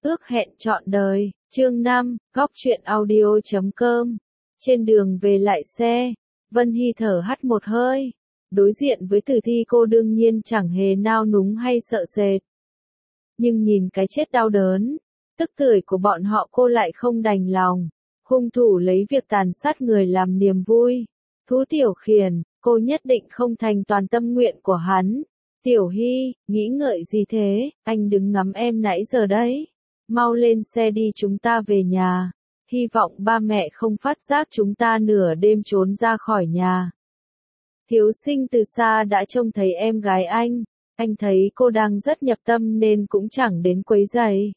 Ước hẹn trọn đời, chương 5, góc truyện audio.com. Trên đường về lại xe, Vân Hy thở hắt một hơi. Đối diện với tử thi cô đương nhiên chẳng hề nao núng hay sợ sệt. Nhưng nhìn cái chết đau đớn, tức tưởi của bọn họ cô lại không đành lòng. Hung thủ lấy việc tàn sát người làm niềm vui. Thú Tiểu Khiển, cô nhất định không thành toàn tâm nguyện của hắn. Tiểu Hy, nghĩ ngợi gì thế, anh đứng ngắm em nãy giờ đấy. Mau lên xe đi, chúng ta về nhà. Hy vọng ba mẹ không phát giác chúng ta nửa đêm trốn ra khỏi nhà. Thiếu Sinh từ xa đã trông thấy em gái anh thấy cô đang rất nhập tâm nên cũng chẳng đến quấy rầy.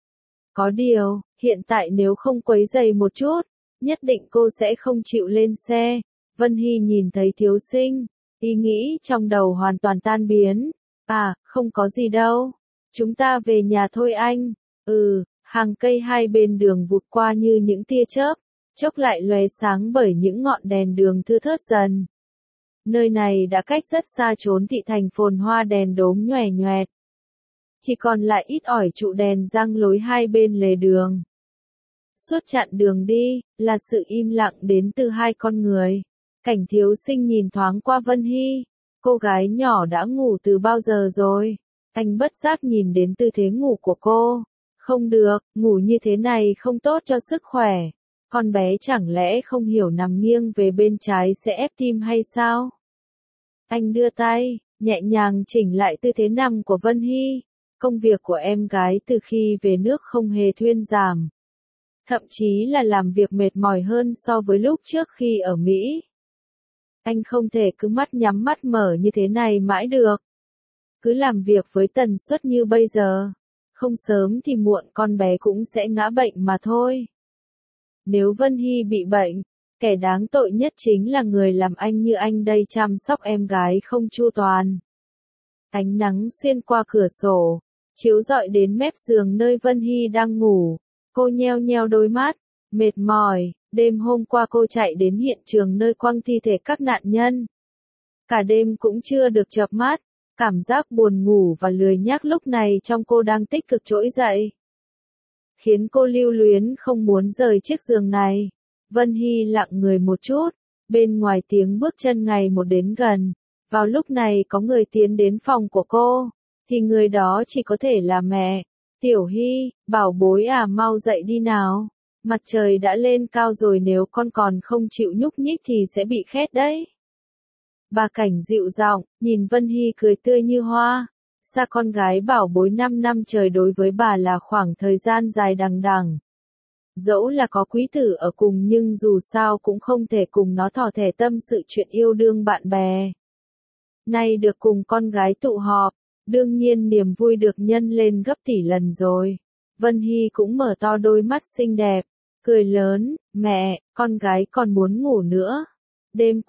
Có điều, hiện tại nếu không quấy rầy một chút, nhất định cô sẽ không chịu lên xe. Vân Hy nhìn thấy Thiếu Sinh, ý nghĩ trong đầu hoàn toàn tan biến. À, không có gì đâu. Chúng ta về nhà thôi anh. Hàng cây hai bên đường vụt qua như những tia chớp, chốc lại lóe sáng bởi những ngọn đèn đường thưa thớt dần. Nơi này đã cách rất xa trốn thị thành phồn hoa đèn đốm nhòe nhoẹt. Chỉ còn lại ít ỏi trụ đèn giăng lối hai bên lề đường. Suốt chặng đường đi, là sự im lặng đến từ hai con người. Cảnh Thiếu Sinh nhìn thoáng qua Vân Hy. Cô gái nhỏ đã ngủ từ bao giờ rồi? Anh bất giác nhìn đến tư thế ngủ của cô. Không được, ngủ như thế này không tốt cho sức khỏe. Con bé chẳng lẽ không hiểu nằm nghiêng về bên trái sẽ ép tim hay sao? Anh đưa tay, nhẹ nhàng chỉnh lại tư thế nằm của Vân Hy. Công việc của em gái từ khi về nước không hề thuyên giảm. Thậm chí là làm việc mệt mỏi hơn so với lúc trước khi ở Mỹ. Anh không thể cứ mắt nhắm mắt mở như thế này mãi được. Cứ làm việc với tần suất như bây giờ. Không sớm thì muộn con bé cũng sẽ ngã bệnh mà thôi. Nếu Vân Hy bị bệnh, kẻ đáng tội nhất chính là người làm anh như anh đây chăm sóc em gái không chu toàn. Ánh nắng xuyên qua cửa sổ, chiếu rọi đến mép giường nơi Vân Hy đang ngủ. Cô nheo nheo đôi mắt, mệt mỏi. Đêm hôm qua cô chạy đến hiện trường nơi quăng thi thể các nạn nhân. Cả đêm cũng chưa được chợp mắt. Cảm giác buồn ngủ và lười nhác lúc này trong cô đang tích cực trỗi dậy. Khiến cô lưu luyến không muốn rời chiếc giường này. Vân Hy lặng người một chút. Bên ngoài tiếng bước chân ngày một đến gần. Vào lúc này có người tiến đến phòng của cô. Thì người đó chỉ có thể là mẹ. Tiểu Hy, bảo bối à, mau dậy đi nào. Mặt trời đã lên cao rồi, nếu con còn không chịu nhúc nhích thì sẽ bị khét đấy. Bà Cảnh dịu giọng, nhìn Vân Hy cười tươi như hoa. Xa con gái bảo bối 5 năm trời đối với bà là khoảng thời gian dài đằng đẵng. Dẫu là có quý tử ở cùng nhưng dù sao cũng không thể cùng nó thỏ thẻ tâm sự chuyện yêu đương bạn bè. Nay được cùng con gái tụ họp, đương nhiên niềm vui được nhân lên gấp tỷ lần rồi. Vân Hy cũng mở to đôi mắt xinh đẹp, cười lớn, mẹ, con gái còn muốn ngủ nữa. Đêm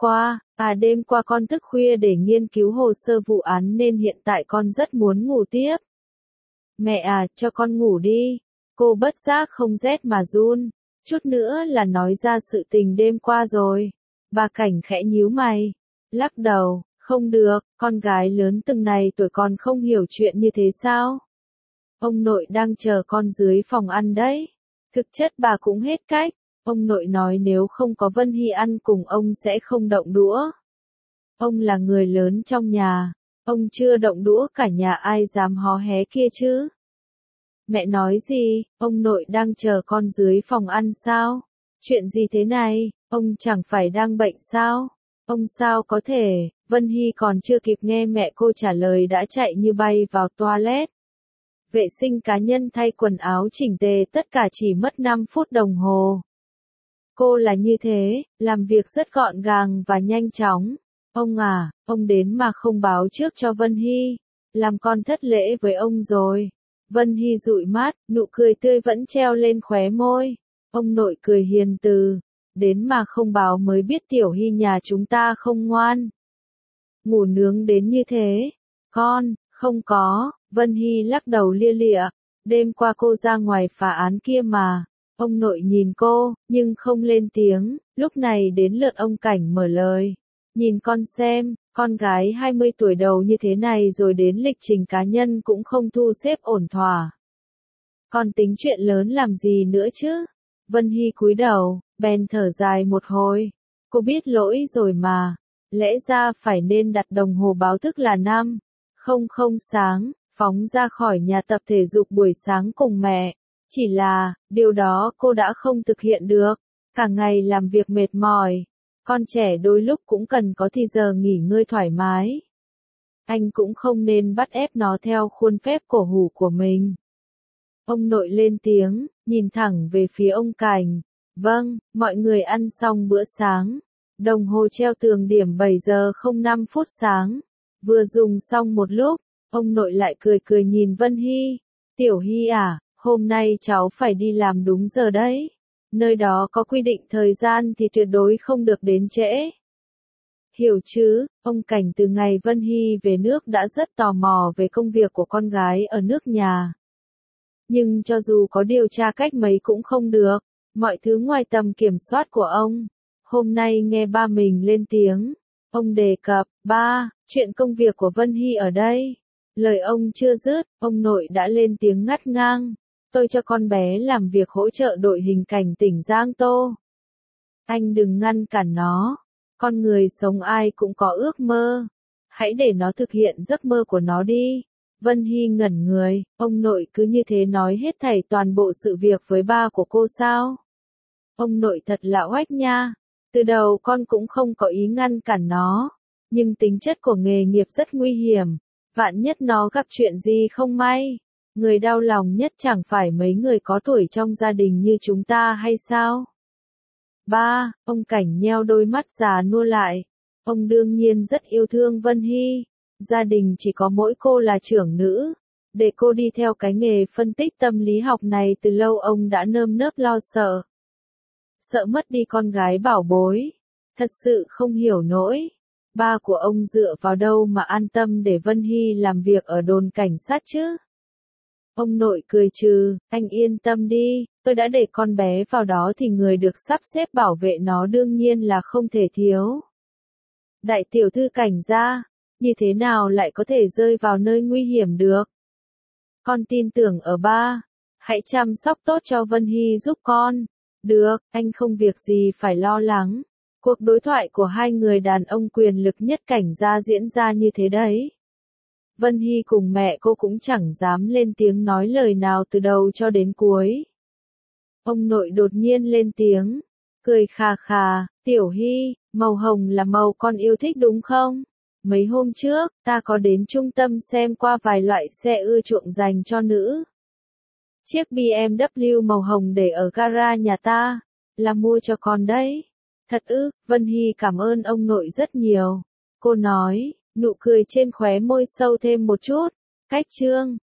qua con thức khuya để nghiên cứu hồ sơ vụ án nên hiện tại con rất muốn ngủ tiếp. Mẹ à, cho con ngủ đi. Cô bất giác không rét mà run, chút nữa là nói ra sự tình đêm qua rồi. Bà Cảnh khẽ nhíu mày, lắc đầu, không được, con gái lớn từng này tuổi còn không hiểu chuyện như thế sao? Ông nội đang chờ con dưới phòng ăn đấy. Thực chất bà cũng hết cách. Ông nội nói nếu không có Vân Hy ăn cùng ông sẽ không động đũa. Ông là người lớn trong nhà. Ông chưa động đũa cả nhà ai dám hó hé kia chứ? Mẹ nói gì? Ông nội đang chờ con dưới phòng ăn sao? Chuyện gì thế này? Ông chẳng phải đang bệnh sao? Ông sao có thể? Vân Hy còn chưa kịp nghe mẹ cô trả lời đã chạy như bay vào toilet. Vệ sinh cá nhân thay quần áo chỉnh tề tất cả chỉ mất 5 phút đồng hồ. Cô là như thế, làm việc rất gọn gàng và nhanh chóng. Ông à, ông đến mà không báo trước cho Vân Hy. Làm con thất lễ với ông rồi. Vân Hy dụi mắt, nụ cười tươi vẫn treo lên khóe môi. Ông nội cười hiền từ. Đến mà không báo mới biết Tiểu Hy nhà chúng ta không ngoan. Ngủ nướng đến như thế. Con, không có. Vân Hy lắc đầu lia lịa. Đêm qua cô ra ngoài phá án kia mà. Ông nội nhìn cô, nhưng không lên tiếng. Lúc này đến lượt ông Cảnh mở lời. Nhìn con xem, con gái 20 tuổi đầu như thế này rồi đến lịch trình cá nhân cũng không thu xếp ổn thỏa. Con tính chuyện lớn làm gì nữa chứ? Vân Hy cúi đầu, bèn thở dài một hồi. Cô biết lỗi rồi mà. Lẽ ra phải nên đặt đồng hồ báo thức là 5:00 sáng, phóng ra khỏi nhà tập thể dục buổi sáng cùng mẹ. Chỉ là, điều đó cô đã không thực hiện được. Cả ngày làm việc mệt mỏi. Con trẻ đôi lúc cũng cần có thì giờ nghỉ ngơi thoải mái. Anh cũng không nên bắt ép nó theo khuôn phép cổ hủ của mình. Ông nội lên tiếng, nhìn thẳng về phía ông Cảnh. Vâng, mọi người ăn xong bữa sáng. Đồng hồ treo tường điểm 7:05 sáng. Vừa dùng xong một lúc, ông nội lại cười cười nhìn Vân Hy. Tiểu Hy à, hôm nay cháu phải đi làm đúng giờ đấy. Nơi đó có quy định thời gian thì tuyệt đối không được đến trễ. Hiểu chứ, ông Cảnh từ ngày Vân Hy về nước đã rất tò mò về công việc của con gái ở nước nhà. Nhưng cho dù có điều tra cách mấy cũng không được, mọi thứ ngoài tầm kiểm soát của ông. Hôm nay nghe ba mình lên tiếng, ông đề cập, ba, chuyện công việc của Vân Hy ở đây. Lời ông chưa dứt, ông nội đã lên tiếng ngắt ngang. Tôi cho con bé làm việc hỗ trợ đội hình cảnh tỉnh Giang Tô. Anh đừng ngăn cản nó. Con người sống ai cũng có ước mơ. Hãy để nó thực hiện giấc mơ của nó đi. Vân Hy ngẩn người, ông nội cứ như thế nói hết thảy toàn bộ sự việc với ba của cô sao? Ông nội thật là oách nha. Từ đầu con cũng không có ý ngăn cản nó. Nhưng tính chất của nghề nghiệp rất nguy hiểm. Vạn nhất nó gặp chuyện gì không may. Người đau lòng nhất chẳng phải mấy người có tuổi trong gia đình như chúng ta hay sao? Ba, ông Cảnh nheo đôi mắt già nua lại. Ông đương nhiên rất yêu thương Vân Hy. Gia đình chỉ có mỗi cô là trưởng nữ. Để cô đi theo cái nghề phân tích tâm lý học này từ lâu ông đã nơm nớp lo sợ. Sợ mất đi con gái bảo bối. Thật sự không hiểu nổi. Ba của ông dựa vào đâu mà an tâm để Vân Hy làm việc ở đồn cảnh sát chứ? Ông nội cười trừ, anh yên tâm đi, tôi đã để con bé vào đó thì người được sắp xếp bảo vệ nó đương nhiên là không thể thiếu. Đại tiểu thư Cảnh gia, như thế nào lại có thể rơi vào nơi nguy hiểm được? Con tin tưởng ở ba, hãy chăm sóc tốt cho Vân Hy giúp con. Được, anh không việc gì phải lo lắng. Cuộc đối thoại của hai người đàn ông quyền lực nhất Cảnh gia diễn ra như thế đấy. Vân Hy cùng mẹ cô cũng chẳng dám lên tiếng nói lời nào từ đầu cho đến cuối. Ông nội đột nhiên lên tiếng, cười khà khà, Tiểu Hy, màu hồng là màu con yêu thích đúng không? Mấy hôm trước, ta có đến trung tâm xem qua vài loại xe ưa chuộng dành cho nữ. Chiếc BMW màu hồng để ở gara nhà ta, là mua cho con đấy. Thật ư, Vân Hy cảm ơn ông nội rất nhiều. Cô nói, nụ cười trên khóe môi sâu thêm một chút. Cách chương